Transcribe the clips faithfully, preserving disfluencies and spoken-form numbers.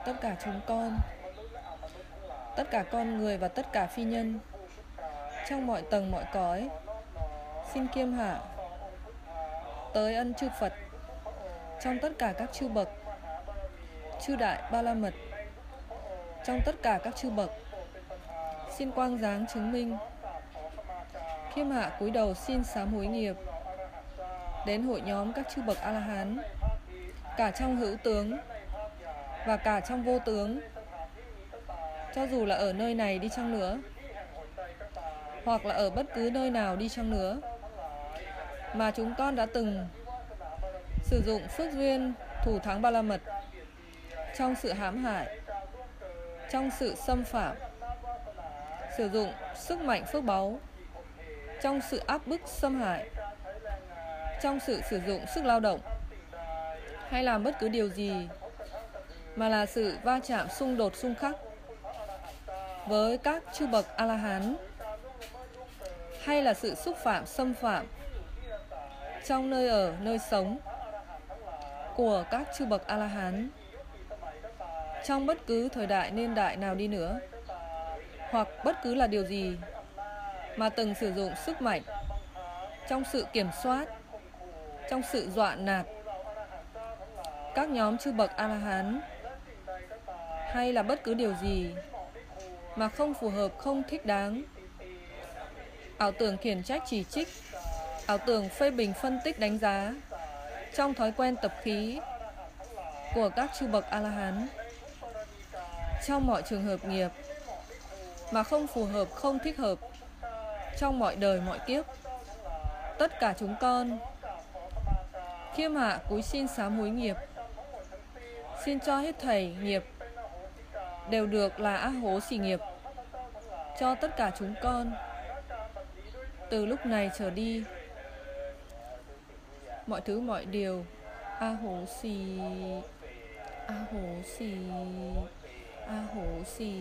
tất cả chúng con, tất cả con người và tất cả phi nhân trong mọi tầng mọi cõi, xin kiêm hạ tới ân chư Phật trong tất cả các chư bậc, chư đại ba la mật trong tất cả các chư bậc, xin quang dáng chứng minh. Khiêm hạ cúi đầu xin sám hối nghiệp đến hội nhóm các chư bậc A-la-hán, cả trong hữu tướng và cả trong vô tướng, cho dù là ở nơi này đi chăng nữa, hoặc là ở bất cứ nơi nào đi chăng nữa, mà chúng con đã từng sử dụng phước duyên thù thắng ba la mật trong sự hãm hại, trong sự xâm phạm, sử dụng sức mạnh phước báu trong sự áp bức xâm hại, trong sự sử dụng sức lao động, hay làm bất cứ điều gì mà là sự va chạm xung đột xung khắc với các chư bậc A-la-hán, hay là sự xúc phạm xâm phạm trong nơi ở, nơi sống của các chư bậc A-la-hán, trong bất cứ thời đại niên đại nào đi nữa, hoặc bất cứ là điều gì mà từng sử dụng sức mạnh trong sự kiểm soát, trong sự dọa nạt các nhóm chư bậc A-la-hán, hay là bất cứ điều gì mà không phù hợp, không thích đáng, ảo tưởng khiển trách chỉ trích, ảo tưởng phê bình phân tích đánh giá trong thói quen tập khí của các chư bậc A-la-hán, trong mọi trường hợp nghiệp mà không phù hợp, không thích hợp trong mọi đời mọi kiếp, tất cả chúng con khiêm hạ cúi xin sám hối nghiệp, xin cho hết thảy nghiệp đều được là á hố xỉ nghiệp cho tất cả chúng con từ lúc này trở đi. Mọi thứ mọi điều a hố xì, a hố xì, a hố xì.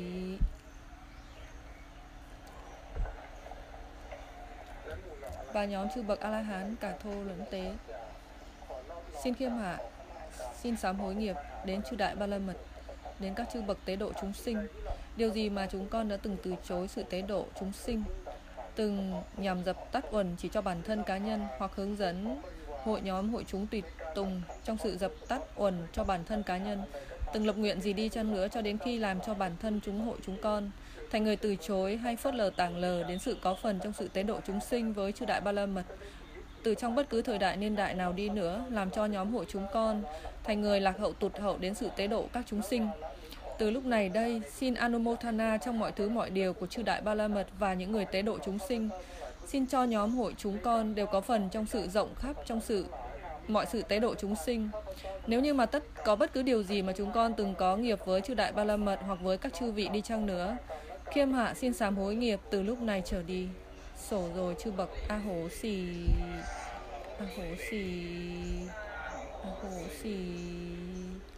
Và nhóm chư bậc A-la-hán cả thô lẫn tế xin khiêm hạ, xin sám hối nghiệp đến chư đại ba la mật, đến các chư bậc tế độ chúng sinh. Điều gì mà chúng con đã từng từ chối sự tế độ chúng sinh, từng nhằm dập tắt uẩn chỉ cho bản thân cá nhân, hoặc hướng dẫn hội nhóm hội chúng tùy tùng trong sự dập tắt uẩn cho bản thân cá nhân, từng lập nguyện gì đi chăng nữa cho đến khi làm cho bản thân chúng hội chúng con thành người từ chối hay phớt lờ tảng lờ đến sự có phần trong sự tế độ chúng sinh với chư đại ba la mật, từ trong bất cứ thời đại niên đại nào đi nữa, làm cho nhóm hội chúng con thành người lạc hậu tụt hậu đến sự tế độ các chúng sinh. Từ lúc này đây, xin Anumodhana trong mọi thứ mọi điều của chư đại ba la mật và những người tế độ chúng sinh. Xin cho nhóm hội chúng con đều có phần trong sự rộng khắp trong sự mọi sự tế độ chúng sinh. Nếu như mà tất có bất cứ điều gì mà chúng con từng có nghiệp với chư đại ba la mật hoặc với các chư vị đi chăng nữa, khiêm hạ xin sám hối nghiệp từ lúc này trở đi. Sổ rồi chư bậc a hố xì, a hố xì, a hố xì.